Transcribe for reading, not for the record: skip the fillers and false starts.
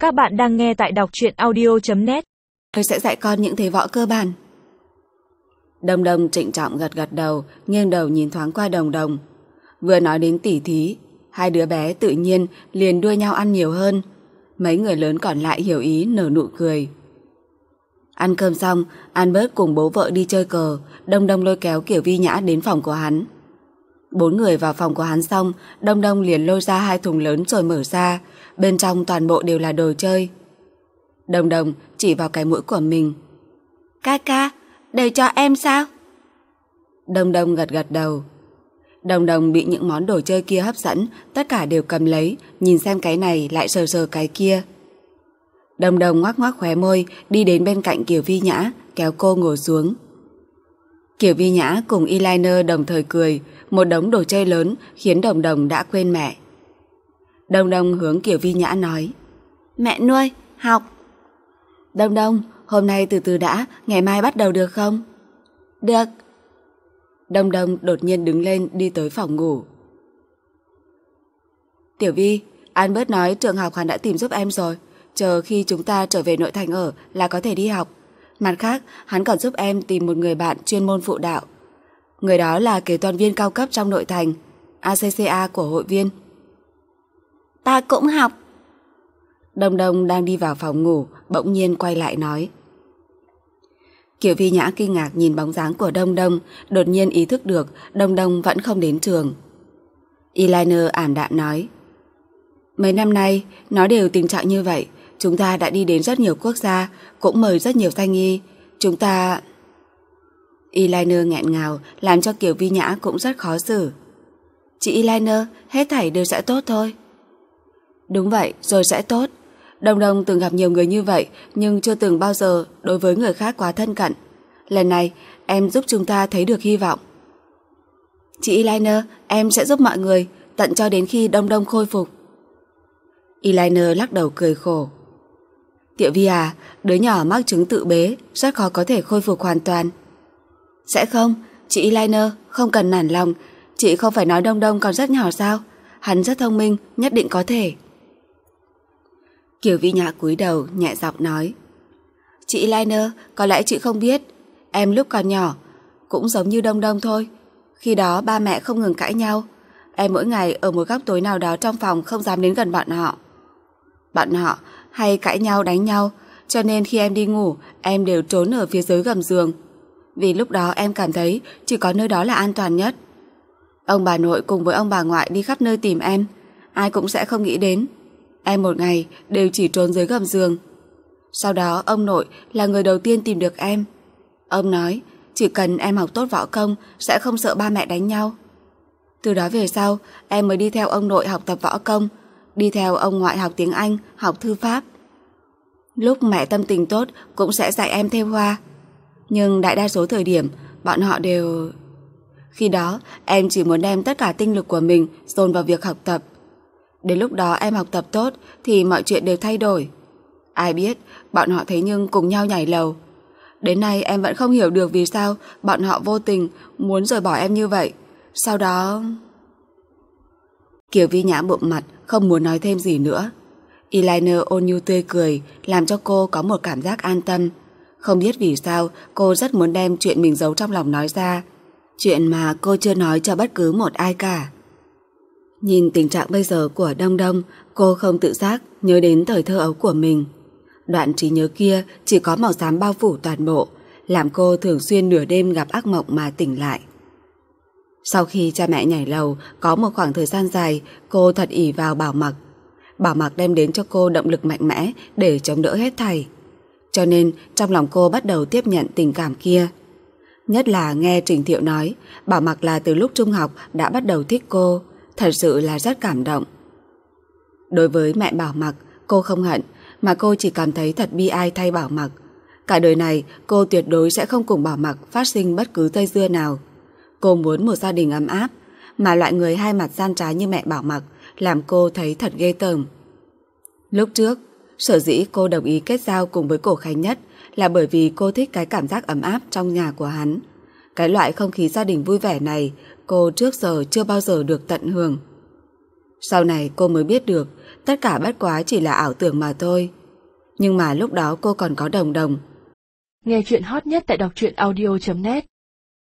Các bạn đang nghe tại đọc truyện audio.net. Tôi sẽ dạy con những thế võ cơ bản. Đồng Đồng trịnh trọng gật gật đầu, nghiêng đầu nhìn thoáng qua Đồng Đồng. Vừa nói đến tỉ thí, hai đứa bé tự nhiên liền đua nhau ăn nhiều hơn. Mấy người lớn còn lại hiểu ý nở nụ cười. Ăn cơm xong, Albert cùng bố vợ đi chơi cờ. Đông Đông lôi kéo Kiều Vi Nhã đến phòng của hắn. Bốn người vào phòng của hắn xong, Đông Đông liền lôi ra hai thùng lớn rồi mở ra. Bên trong toàn bộ đều là đồ chơi. Đồng Đồng chỉ vào cái mũi của mình. Ca, để cho em sao? Đồng Đồng gật gật đầu. Đồng Đồng bị những món đồ chơi kia hấp dẫn, tất cả đều cầm lấy, nhìn xem cái này lại sờ sờ cái kia. Đồng Đồng ngoác ngoác khóe môi, đi đến bên cạnh Kiều Vi Nhã, kéo cô ngồi xuống. Kiều Vi Nhã cùng Eyeliner đồng thời cười, một đống đồ chơi lớn khiến Đồng Đồng đã quên mẹ. Đồng Đồng hướng Kiều Vi Nhã nói: Mẹ nuôi, học. Đồng Đồng, hôm nay từ từ đã, ngày mai bắt đầu được không? Được. Đồng Đồng đột nhiên đứng lên đi tới phòng ngủ. Tiểu Vi, Albert nói trường học hắn đã tìm giúp em rồi, chờ khi chúng ta trở về nội thành ở là có thể đi học. Mặt khác, hắn còn giúp em tìm một người bạn chuyên môn phụ đạo. Người đó là kế toán viên cao cấp trong nội thành, ACCA của hội viên. Ta cũng học. Đồng Đồng đang đi vào phòng ngủ, bỗng nhiên quay lại nói. Kiều Vi Nhã kinh ngạc nhìn bóng dáng của Đông Đông, đột nhiên ý thức được Đông Đông vẫn không đến trường. Eyeliner ảm đạm nói: Mấy năm nay, nó đều tình trạng như vậy. Chúng ta đã đi đến rất nhiều quốc gia, cũng mời rất nhiều danh y. Chúng ta... Eyeliner nghẹn ngào, làm cho Kiều Vi Nhã cũng rất khó xử. Chị Eyeliner, hết thảy đều sẽ tốt thôi. Đúng vậy, rồi sẽ tốt. Đồng Đồng từng gặp nhiều người như vậy, nhưng chưa từng bao giờ đối với người khác quá thân cận. Lần này, em giúp chúng ta thấy được hy vọng. Chị Eyeliner, em sẽ giúp mọi người, tận cho đến khi Đông Đông khôi phục. Eyeliner lắc đầu cười khổ. Tiểu Vi à, đứa nhỏ mắc chứng tự bế, rất khó có thể khôi phục hoàn toàn. Sẽ không, chị Eyeliner, không cần nản lòng. Chị không phải nói Đông Đông còn rất nhỏ sao? Hắn rất thông minh, nhất định có thể. Kiều Vi Nhã cúi đầu nhẹ giọng nói: Chị Eyeliner, có lẽ chị không biết, em lúc còn nhỏ cũng giống như Đông Đông thôi. Khi đó ba mẹ không ngừng cãi nhau. Em mỗi ngày ở một góc tối nào đó trong phòng không dám đến gần bọn họ. Bọn họ hay cãi nhau đánh nhau, cho nên khi em đi ngủ em đều trốn ở phía dưới gầm giường. Vì lúc đó em cảm thấy chỉ có nơi đó là an toàn nhất. Ông bà nội cùng với ông bà ngoại đi khắp nơi tìm em, ai cũng sẽ không nghĩ đến em một ngày đều chỉ trốn dưới gầm giường. Sau đó ông nội là người đầu tiên tìm được em. Ông nói chỉ cần em học tốt võ công sẽ không sợ ba mẹ đánh nhau. Từ đó về sau em mới đi theo ông nội học tập võ công, đi theo ông ngoại học tiếng Anh, học thư pháp. Lúc mẹ tâm tình tốt cũng sẽ dạy em thêu hoa. Nhưng đại đa số thời điểm bọn họ đều... Khi đó em chỉ muốn đem tất cả tinh lực của mình dồn vào việc học tập. Đến lúc đó em học tập tốt thì mọi chuyện đều thay đổi. Ai biết bọn họ thế nhưng cùng nhau nhảy lầu. Đến nay em vẫn không hiểu được vì sao bọn họ vô tình muốn rời bỏ em như vậy. Sau đó... Kiều Vi Nhã bụm mặt, không muốn nói thêm gì nữa. Eyeliner ôn nhu tươi cười, làm cho cô có một cảm giác an tâm. Không biết vì sao cô rất muốn đem chuyện mình giấu trong lòng nói ra, chuyện mà cô chưa nói cho bất cứ một ai cả. Nhìn tình trạng bây giờ của Đông Đông, cô không tự giác nhớ đến thời thơ ấu của mình. Đoạn trí nhớ kia chỉ có màu xám bao phủ toàn bộ, làm cô thường xuyên nửa đêm gặp ác mộng mà tỉnh lại. Sau khi cha mẹ nhảy lầu, có một khoảng thời gian dài cô thật ỷ vào Bảo Mặc. Bảo Mặc đem đến cho cô động lực mạnh mẽ để chống đỡ hết thảy. Cho nên trong lòng cô bắt đầu tiếp nhận tình cảm kia. Nhất là nghe Trình Thiệu nói Bảo Mặc là từ lúc trung học đã bắt đầu thích cô, thật sự là rất cảm động. Đối với mẹ Bảo Mặc, cô không hận, mà cô chỉ cảm thấy thật bi ai thay Bảo Mặc. Cả đời này cô tuyệt đối sẽ không cùng Bảo Mặc phát sinh bất cứ dây dưa nào. Cô muốn một gia đình ấm áp, mà loại người hai mặt gian trái như mẹ Bảo Mặc làm cô thấy thật ghê tởm. Lúc trước, sở dĩ cô đồng ý kết giao cùng với Cổ Khánh Nhất là bởi vì cô thích cái cảm giác ấm áp trong nhà của hắn. Cái loại không khí gia đình vui vẻ này cô trước giờ chưa bao giờ được tận hưởng. Sau này cô mới biết được tất cả bất quá chỉ là ảo tưởng mà thôi. Nhưng mà lúc đó cô còn có Đồng Đồng. Nghe chuyện hot nhất tại đọc truyện audio.net